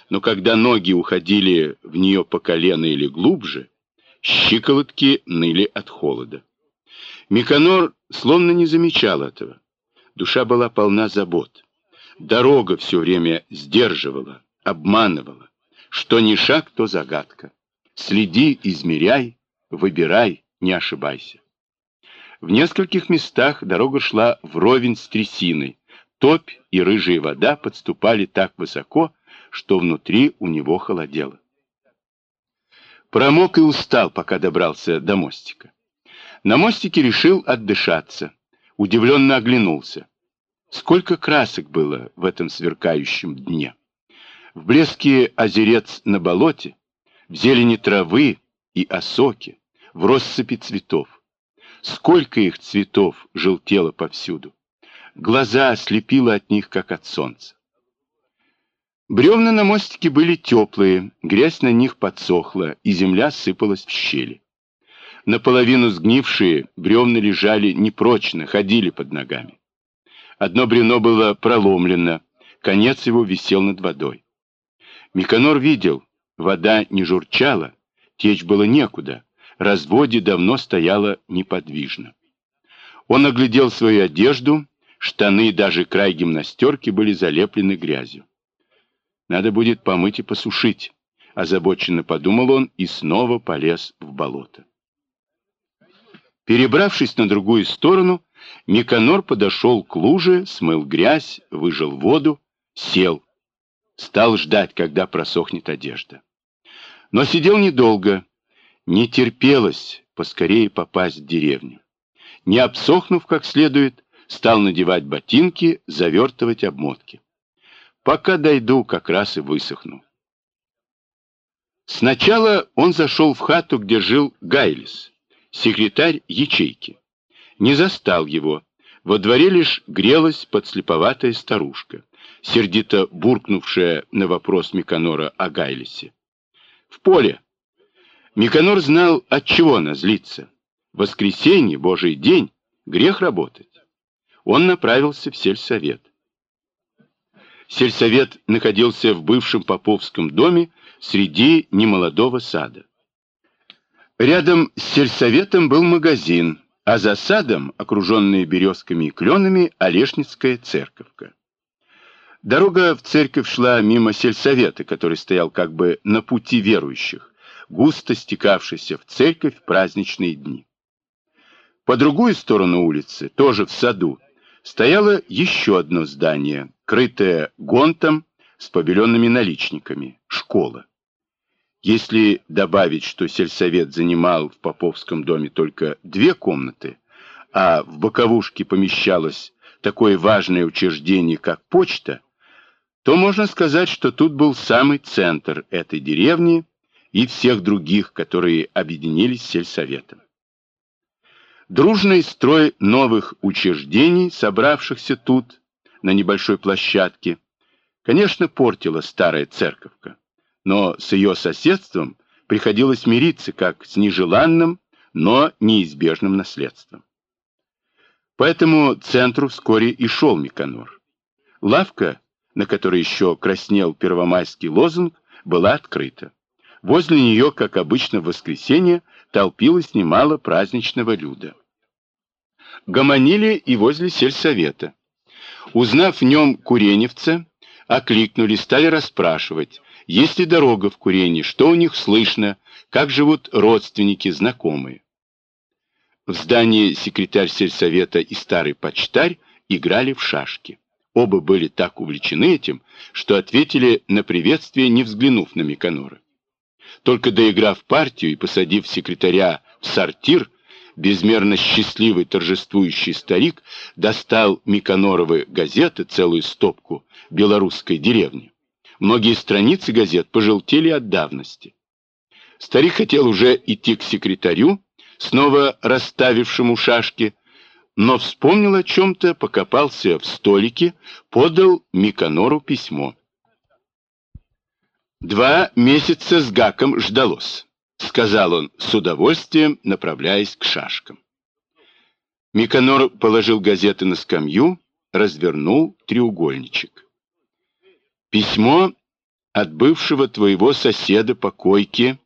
но когда ноги уходили в нее по колено или глубже, щиколотки ныли от холода. Никанор словно не замечал этого. Душа была полна забот. Дорога все время сдерживала, обманывала. Что ни шаг, то загадка. Следи, измеряй, выбирай, не ошибайся. В нескольких местах дорога шла вровень с трясиной. Топь и рыжая вода подступали так высоко, что внутри у него холодело. Промок и устал, пока добрался до мостика. На мостике решил отдышаться. Удивленно оглянулся. Сколько красок было в этом сверкающем дне. В блеске озерец на болоте, в зелени травы и осоки, в россыпи цветов. Сколько их цветов желтело повсюду. Глаза ослепило от них, как от солнца. Бревна на мостике были теплые, грязь на них подсохла, и земля сыпалась в щели. Наполовину сгнившие бревна лежали непрочно, ходили под ногами. Одно бревно было проломлено, конец его висел над водой. Никанор видел, вода не журчала, течь было некуда, разводье давно стояло неподвижно. Он оглядел свою одежду, штаны и даже край гимнастерки были залеплены грязью. Надо будет помыть и посушить, озабоченно подумал он и снова полез в болото. Перебравшись на другую сторону, Никанор подошел к луже, смыл грязь, выжал воду, сел. Стал ждать, когда просохнет одежда. Но сидел недолго. Не терпелось поскорее попасть в деревню. Не обсохнув как следует, стал надевать ботинки, завертывать обмотки. Пока дойду, как раз и высохну. Сначала он зашел в хату, где жил Гайлис, секретарь ячейки. Не застал его. Во дворе лишь грелась подслеповатая старушка, сердито буркнувшая на вопрос Никанора о Гайлисе. В поле. Никанор знал, от чего она злится. Воскресенье, Божий день, грех работать. Он направился в сельсовет. Сельсовет находился в бывшем поповском доме среди немолодого сада. Рядом с сельсоветом был магазин, а за садом, окруженная березками и кленами, Олешницкая церковка. Дорога в церковь шла мимо сельсовета, который стоял как бы на пути верующих, густо стекавшийся в церковь в праздничные дни. По другую сторону улицы, тоже в саду, стояло еще одно здание, крытое гонтом с побеленными наличниками, школа. Если добавить, что сельсовет занимал в поповском доме только 2 комнаты, а в боковушке помещалось такое важное учреждение, как почта, то можно сказать, что тут был самый центр этой деревни и всех других, которые объединились с сельсоветом. Дружный строй новых учреждений, собравшихся тут, на небольшой площадке, конечно, портила старая церковка, но с ее соседством приходилось мириться как с нежеланным, но неизбежным наследством. По этому центру вскоре и шел Никанор. Лавка, на которой еще краснел первомайский лозунг, была открыта. Возле нее, как обычно в воскресенье, толпилось немало праздничного люда. Гомонили и возле сельсовета. Узнав в нем куреневца, окликнули, стали расспрашивать, есть ли дорога в Курени, что у них слышно, как живут родственники, знакомые. В здании секретарь сельсовета и старый почтарь играли в шашки. Оба были так увлечены этим, что ответили на приветствие, не взглянув на Никанора. Только доиграв партию и посадив секретаря в сортир, безмерно счастливый торжествующий старик достал Никаноровы газеты, целую стопку белорусской деревни. Многие страницы газет пожелтели от давности. Старик хотел уже идти к секретарю, снова расставившему шашки, но вспомнил о чем-то, покопался в столике, подал Никанору письмо. 2 месяца с гаком ждалось, сказал он с удовольствием, направляясь к шашкам. Никанор положил газеты на скамью, развернул треугольничек. Письмо от бывшего твоего соседа по койке